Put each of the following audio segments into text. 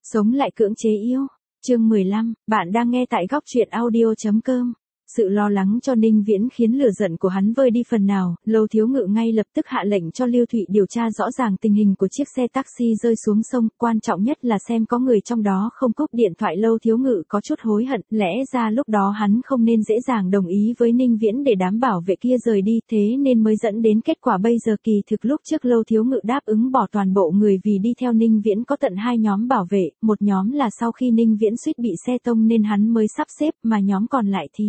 Sống lại cưỡng chế yêu. Chương 15, bạn đang nghe tại góc truyện audio.com. Sự lo lắng cho Ninh Viễn khiến lửa giận của hắn vơi đi phần nào, Lâu Thiếu Ngự ngay lập tức hạ lệnh cho Lưu Thụy điều tra rõ ràng tình hình của chiếc xe taxi rơi xuống sông, quan trọng nhất là xem có người trong đó không cúp điện thoại. Lâu Thiếu Ngự có chút hối hận, lẽ ra lúc đó hắn không nên dễ dàng đồng ý với Ninh Viễn để đám bảo vệ kia rời đi, thế nên mới dẫn đến kết quả bây giờ. Kỳ thực lúc trước Lâu Thiếu Ngự đáp ứng bỏ toàn bộ người vì đi theo Ninh Viễn có tận hai nhóm bảo vệ, một nhóm là sau khi Ninh Viễn suýt bị xe tông nên hắn mới sắp xếp, mà nhóm còn lại thì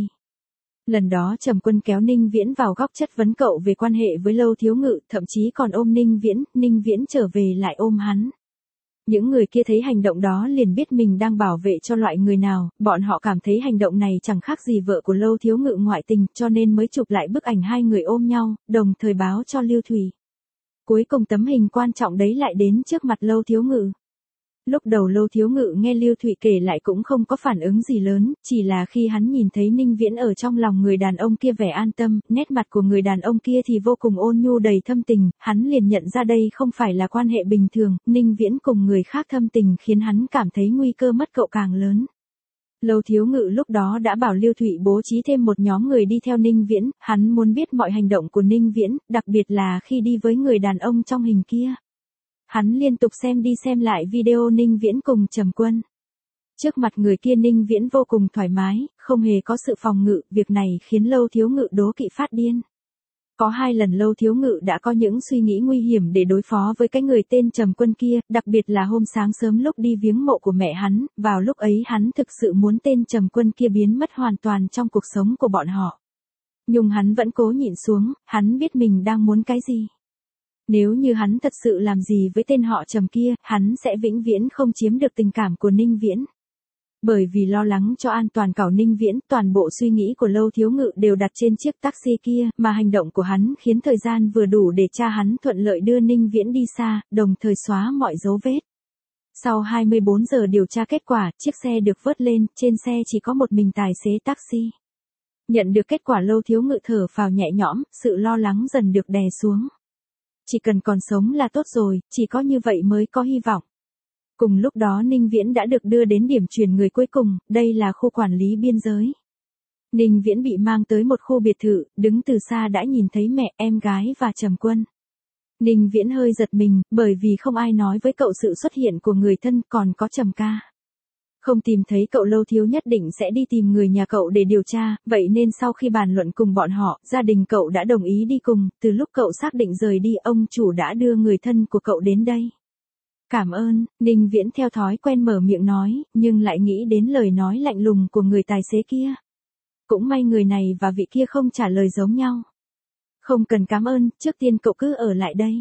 lần đó Trầm Quân kéo Ninh Viễn vào góc chất vấn cậu về quan hệ với Lâu Thiếu Ngự, thậm chí còn ôm Ninh Viễn trở về lại ôm hắn. Những người kia thấy hành động đó liền biết mình đang bảo vệ cho loại người nào, bọn họ cảm thấy hành động này chẳng khác gì vợ của Lâu Thiếu Ngự ngoại tình, cho nên mới chụp lại bức ảnh hai người ôm nhau, đồng thời báo cho Lưu Thủy. Cuối cùng tấm hình quan trọng đấy lại đến trước mặt Lâu Thiếu Ngự. Lúc đầu Lâu Thiếu Ngự nghe Lưu Thụy kể lại cũng không có phản ứng gì lớn, chỉ là khi hắn nhìn thấy Ninh Viễn ở trong lòng người đàn ông kia vẻ an tâm, nét mặt của người đàn ông kia thì vô cùng ôn nhu đầy thâm tình, hắn liền nhận ra đây không phải là quan hệ bình thường, Ninh Viễn cùng người khác thâm tình khiến hắn cảm thấy nguy cơ mất cậu càng lớn. Lâu Thiếu Ngự lúc đó đã bảo Lưu Thụy bố trí thêm một nhóm người đi theo Ninh Viễn, hắn muốn biết mọi hành động của Ninh Viễn, đặc biệt là khi đi với người đàn ông trong hình kia. Hắn liên tục xem đi xem lại video Ninh Viễn cùng Trầm Quân. Trước mặt người kia Ninh Viễn vô cùng thoải mái, không hề có sự phòng ngự, việc này khiến Lâu Thiếu Ngự đố kỵ phát điên. Có 2 lần Lâu Thiếu Ngự đã có những suy nghĩ nguy hiểm để đối phó với cái người tên Trầm Quân kia, đặc biệt là hôm sáng sớm lúc đi viếng mộ của mẹ hắn, vào lúc ấy hắn thực sự muốn tên Trầm Quân kia biến mất hoàn toàn trong cuộc sống của bọn họ. Nhưng hắn vẫn cố nhịn xuống, hắn biết mình đang muốn cái gì. Nếu như hắn thật sự làm gì với tên họ Trầm kia, hắn sẽ vĩnh viễn không chiếm được tình cảm của Ninh Viễn. Bởi vì lo lắng cho an toàn của Ninh Viễn, toàn bộ suy nghĩ của Lâu Thiếu Ngự đều đặt trên chiếc taxi kia, mà hành động của hắn khiến thời gian vừa đủ để cha hắn thuận lợi đưa Ninh Viễn đi xa, đồng thời xóa mọi dấu vết. Sau 24 giờ điều tra kết quả, chiếc xe được vớt lên, trên xe chỉ có một mình tài xế taxi. Nhận được kết quả Lâu Thiếu Ngự thở phào nhẹ nhõm, sự lo lắng dần được đè xuống. Chỉ cần còn sống là tốt rồi, chỉ có như vậy mới có hy vọng. Cùng lúc đó Ninh Viễn đã được đưa đến điểm chuyển người cuối cùng, đây là khu quản lý biên giới. Ninh Viễn bị mang tới một khu biệt thự, đứng từ xa đã nhìn thấy mẹ, em gái và Trầm Quân. Ninh Viễn hơi giật mình, bởi vì không ai nói với cậu sự xuất hiện của người thân, còn có Trầm ca. Không tìm thấy cậu Lâu Thiếu nhất định sẽ đi tìm người nhà cậu để điều tra, vậy nên sau khi bàn luận cùng bọn họ, gia đình cậu đã đồng ý đi cùng, từ lúc cậu xác định rời đi ông chủ đã đưa người thân của cậu đến đây. Cảm ơn, Ninh Viễn theo thói quen mở miệng nói, nhưng lại nghĩ đến lời nói lạnh lùng của người tài xế kia. Cũng may người này và vị kia không trả lời giống nhau. Không cần cảm ơn, trước tiên cậu cứ ở lại đây.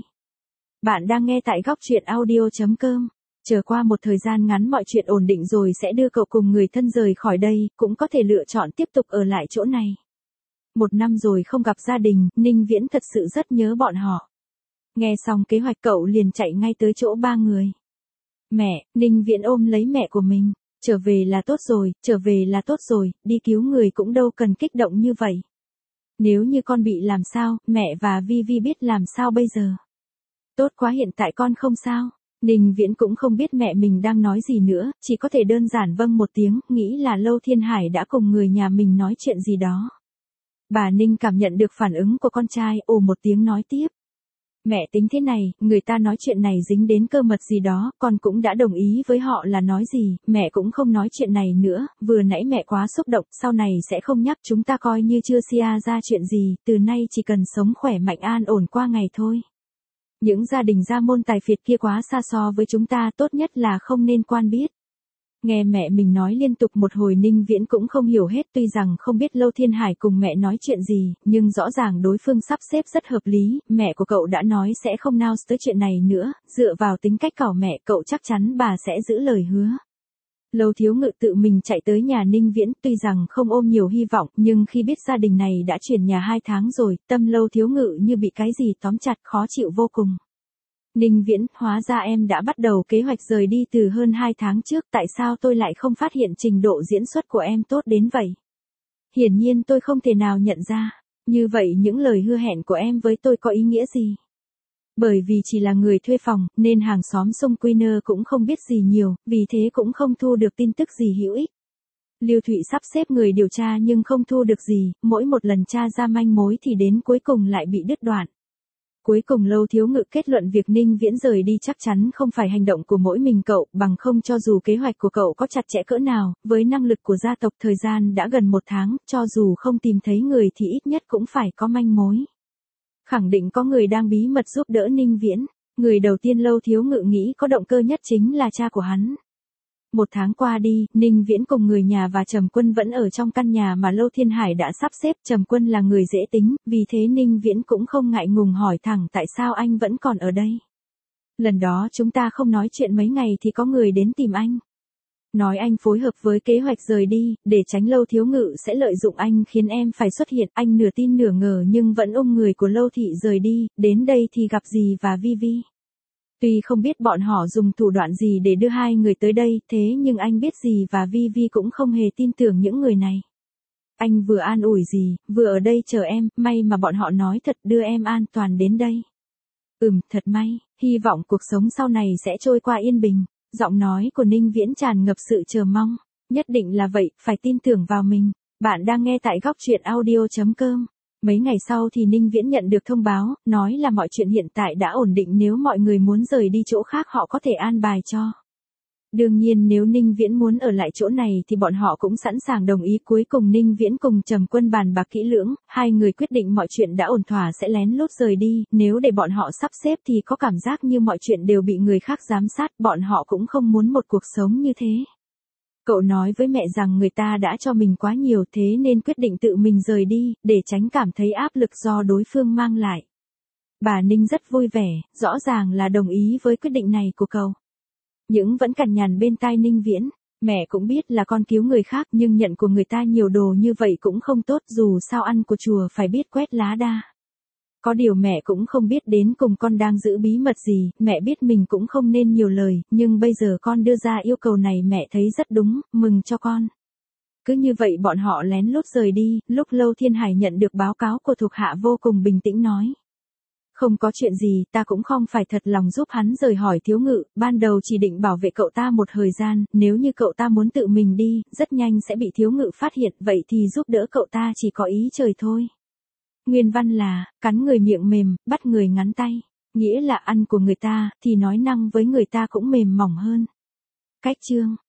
Bạn đang nghe tại góc truyện audio.com. Chờ qua một thời gian ngắn mọi chuyện ổn định rồi sẽ đưa cậu cùng người thân rời khỏi đây, cũng có thể lựa chọn tiếp tục ở lại chỗ này. 1 năm rồi không gặp gia đình, Ninh Viễn thật sự rất nhớ bọn họ. Nghe xong kế hoạch cậu liền chạy ngay tới chỗ 3 người. Mẹ, Ninh Viễn ôm lấy mẹ của mình. Trở về là tốt rồi, trở về là tốt rồi, đi cứu người cũng đâu cần kích động như vậy. Nếu như con bị làm sao, mẹ và Vi Vi biết làm sao bây giờ? Tốt quá, hiện tại con không sao. Ninh Viễn cũng không biết mẹ mình đang nói gì nữa, chỉ có thể đơn giản vâng một tiếng, nghĩ là Lâu Thiên Hải đã cùng người nhà mình nói chuyện gì đó. Bà Ninh cảm nhận được phản ứng của con trai, ồ một tiếng nói tiếp. Mẹ tính thế này, người ta nói chuyện này dính đến cơ mật gì đó, con cũng đã đồng ý với họ là nói gì, mẹ cũng không nói chuyện này nữa, vừa nãy mẹ quá xúc động, sau này sẽ không nhắc, chúng ta coi như chưa xia ra chuyện gì, từ nay chỉ cần sống khỏe mạnh an ổn qua ngày thôi. Những gia đình gia môn tài phiệt kia quá xa so với chúng ta, tốt nhất là không nên quan biết. Nghe mẹ mình nói liên tục một hồi Ninh Viễn cũng không hiểu hết, tuy rằng không biết Lâu Thiên Hải cùng mẹ nói chuyện gì, nhưng rõ ràng đối phương sắp xếp rất hợp lý, mẹ của cậu đã nói sẽ không nao tới chuyện này nữa, dựa vào tính cách của mẹ cậu chắc chắn bà sẽ giữ lời hứa. Lâu Thiếu Ngự tự mình chạy tới nhà Ninh Viễn, tuy rằng không ôm nhiều hy vọng, nhưng khi biết gia đình này đã chuyển nhà 2 tháng rồi, tâm Lâu Thiếu Ngự như bị cái gì tóm chặt, khó chịu vô cùng. Ninh Viễn, hóa ra em đã bắt đầu kế hoạch rời đi từ hơn 2 tháng trước, tại sao tôi lại không phát hiện trình độ diễn xuất của em tốt đến vậy? Hiển nhiên tôi không thể nào nhận ra, như vậy những lời hứa hẹn của em với tôi có ý nghĩa gì? Bởi vì chỉ là người thuê phòng, nên hàng xóm xung Queen cũng không biết gì nhiều, vì thế cũng không thu được tin tức gì hữu ích. Lưu Thụy sắp xếp người điều tra nhưng không thu được gì, mỗi một lần tra ra manh mối thì đến cuối cùng lại bị đứt đoạn. Cuối cùng Lâu Thiếu Ngự kết luận việc Ninh Viễn rời đi chắc chắn không phải hành động của mỗi mình cậu, bằng không cho dù kế hoạch của cậu có chặt chẽ cỡ nào, với năng lực của gia tộc thời gian đã gần 1 tháng, cho dù không tìm thấy người thì ít nhất cũng phải có manh mối. Khẳng định có người đang bí mật giúp đỡ Ninh Viễn. Người đầu tiên Lâu Thiếu Ngự nghĩ có động cơ nhất chính là cha của hắn. 1 tháng qua đi, Ninh Viễn cùng người nhà và Trầm Quân vẫn ở trong căn nhà mà Lâu Thiên Hải đã sắp xếp. Trầm Quân là người dễ tính, vì thế Ninh Viễn cũng không ngại ngùng hỏi thẳng tại sao anh vẫn còn ở đây. Lần đó chúng ta không nói chuyện mấy ngày thì có người đến tìm anh. Nói anh phối hợp với kế hoạch rời đi, để tránh Lâu Thiếu Ngự sẽ lợi dụng anh khiến em phải xuất hiện. Anh nửa tin nửa ngờ nhưng vẫn ôm người của Lâu Thị rời đi, đến đây thì gặp Dì và Vi Vi. Tuy không biết bọn họ dùng thủ đoạn gì để đưa hai người tới đây, thế nhưng anh biết Dì và Vi Vi cũng không hề tin tưởng những người này. Anh vừa an ủi Dì, vừa ở đây chờ em, may mà bọn họ nói thật đưa em an toàn đến đây. Thật may, hy vọng cuộc sống sau này sẽ trôi qua yên bình. Giọng nói của Ninh Viễn tràn ngập sự chờ mong. Nhất định là vậy, phải tin tưởng vào mình. Bạn đang nghe tại góc truyện audio.com. Mấy ngày sau thì Ninh Viễn nhận được thông báo, nói là mọi chuyện hiện tại đã ổn định, nếu mọi người muốn rời đi chỗ khác họ có thể an bài cho. Đương nhiên nếu Ninh Viễn muốn ở lại chỗ này thì bọn họ cũng sẵn sàng đồng ý. Cuối cùng Ninh Viễn cùng Trầm Quân bàn bạc kỹ lưỡng, hai người quyết định mọi chuyện đã ổn thỏa sẽ lén lút rời đi, nếu để bọn họ sắp xếp thì có cảm giác như mọi chuyện đều bị người khác giám sát, bọn họ cũng không muốn một cuộc sống như thế. Cậu nói với mẹ rằng người ta đã cho mình quá nhiều thế nên quyết định tự mình rời đi, để tránh cảm thấy áp lực do đối phương mang lại. Bà Ninh rất vui vẻ, rõ ràng là đồng ý với quyết định này của cậu. Nhưng vẫn cằn nhằn bên tai Ninh Viễn, mẹ cũng biết là con cứu người khác nhưng nhận của người ta nhiều đồ như vậy cũng không tốt, dù sao ăn của chùa phải biết quét lá đa. Có điều mẹ cũng không biết đến cùng con đang giữ bí mật gì, mẹ biết mình cũng không nên nhiều lời, nhưng bây giờ con đưa ra yêu cầu này mẹ thấy rất đúng, mừng cho con. Cứ như vậy bọn họ lén lút rời đi, lúc Lâu Thiên Hải nhận được báo cáo của thuộc hạ vô cùng bình tĩnh nói. Không có chuyện gì, ta cũng không phải thật lòng giúp hắn rời hỏi Thiếu Ngự, ban đầu chỉ định bảo vệ cậu ta một thời gian, nếu như cậu ta muốn tự mình đi, rất nhanh sẽ bị Thiếu Ngự phát hiện, vậy thì giúp đỡ cậu ta chỉ có ý trời thôi. Nguyên văn là, cắn người miệng mềm, bắt người ngắn tay, nghĩa là ăn của người ta, thì nói năng với người ta cũng mềm mỏng hơn. Cách chương